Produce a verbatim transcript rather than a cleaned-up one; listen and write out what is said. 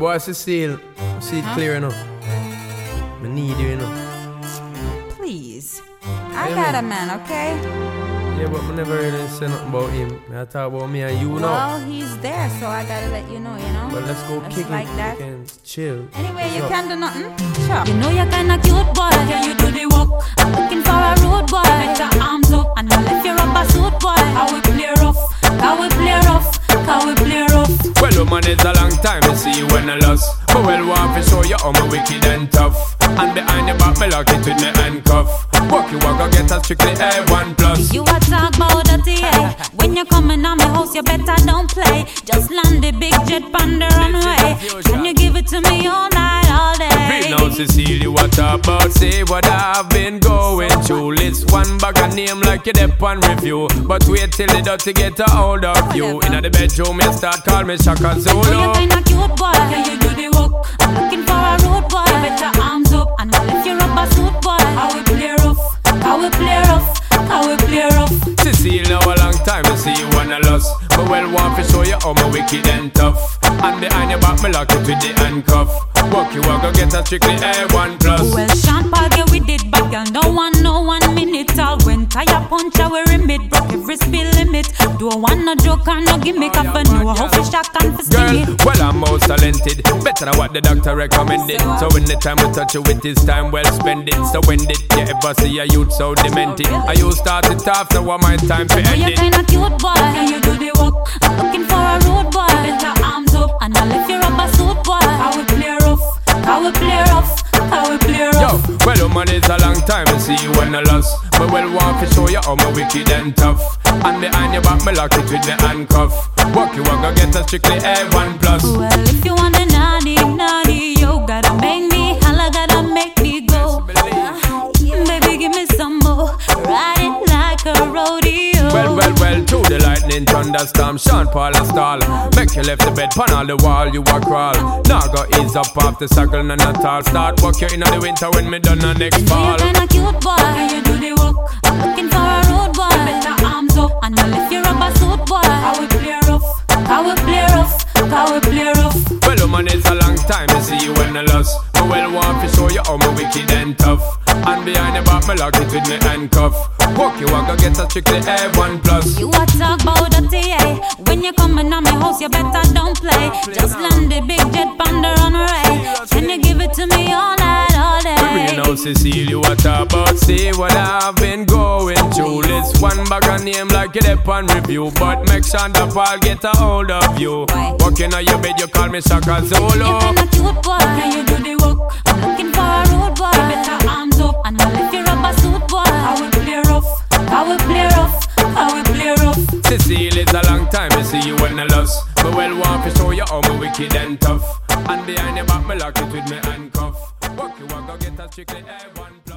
Boy, Cecile, I see it Huh? clear enough. I need you, you know. Please. I Yeah, got man. a man, okay? Yeah, but I never really say nothing about him. I talk about me and you now. Well, he's there, so I gotta let you know, you know? But let's go Just kick like it. that. We can chill. Anyway, What's you up? can't do nothing? Sure. You know you're kinda cute, boy. Can you do the work? I'm looking for a road boy. Put your arms up and I'll let you rub a suit, boy. How we play rough, how we play rough, how we play rough. Well, woman, it's a long time to see you when I lost. But well, want to show you how me wicked and tough. And behind the back, me lock it with me handcuff. Walk you walk, go get a strictly A one plus. You a talk about dirty, yeah. When you coming on my house, you better don't play. Just land the big jet on the runway. Can you give it to me all night, all day? Real now, Cecile, you what about? Say what I've been going through. List one bag of name like you dep on review. But wait till the dirty get a hold of you. In the bedroom, you start call me Shaka Oh, Zulu. you kinda cute, boy. Can you do the work? I'm looking for a road boy. Put your arms up and I'll let you rub a suit, boy. How we play rough, how we play rough, how we play rough. Cecile, now a long time to see you when I lost. But well, want to show you how me wicked and tough. And behind your back, me lock it with the handcuff. Walk you walk, go get a strictly A one plus. Well, Sean Paul, get with it, but girl, no one, no one minute. All when tire punch, I will remit, broke every speed limit. Don't want no joke or no gimmick, I for know how to shock and for Girl, sting it. well, I'm most talented. Better than what the doctor recommended. So when the time we touch you with this time, well spend it. So when did you ever see a youth so demented? I you start it off, now what my time to Oh, end you it. kinda cute, boy. Can you do the work? I'm looking for a road boy. Put your arms up and I'll let you rub a suit, boy. How we play rough, how we play rough, how we play rough. Yo, well, woman, it's a long time to see you when I lost. But well, want to show you how me wicked and tough. And behind your back, me lock it with me handcuff. Walk you walk, go get a strictly A one plus. Well, if you want a naughty, naughty, yo, gotta make me holla, gotta make me go. Baby, give me some more, ride it like a rodeo. Well, well, well, to the lightning thunderstorm, Sean Paul and stall. Make you left the bed, pan on the wall, you a crawl. Now go ease up off the circle and not all. Start walk you in the winter when me done the next You fall. kinda cute, boy. Can you do the work? I'm looking for a road boy. Put your arms up and I'll let you rub a suit, boy. How we play rough, how we play rough, how we play rough. Well, woman, it's a long time to see you when I lost. But well, want to show you how me wicked and tough. And behind the back, me lock it with me handcuff. Walk you walk, go get a strictly A one plus. You a talk about dirty, yeah. When you coming on my house, you better don't play. Just land the big jet on the runway. Can you give it to me all night, all day? Real now, Cecile, you what about? See what I've been going through. List one bag of name like you dep on review. But make sure the Paul get a hold of you. Walking on your bed, you call me Shaka Zulu. You kinda cute, boy. Can you do the work? I'm looking for a road boy. Put your arms up and I'll let you rub a suit, boy. How we play rough, how we play rough, how we play rough. Cecile, it's a long time to see you when I lost. But well, want to show you how me wicked and tough. And behind your back, me lock it with me handcuff. Walk you walk, go get a strictly A one plus.